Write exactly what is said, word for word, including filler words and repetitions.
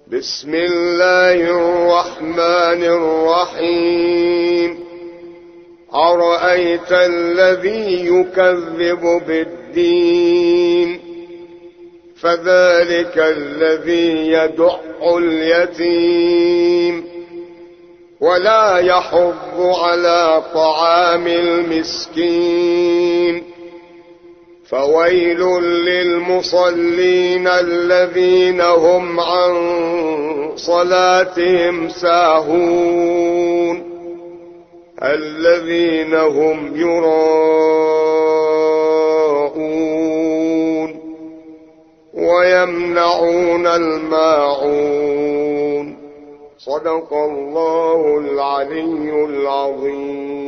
بسم الله الرحمن الرحيم أرأيت الذي يكذب بالدين فذلك الذي يدع اليتيم ولا يحض على طعام المسكين فويل للمصلين الذين هم عن صلاتهم ساهون الذين هم يراءون ويمنعون الماعون. صدق الله العلي العظيم.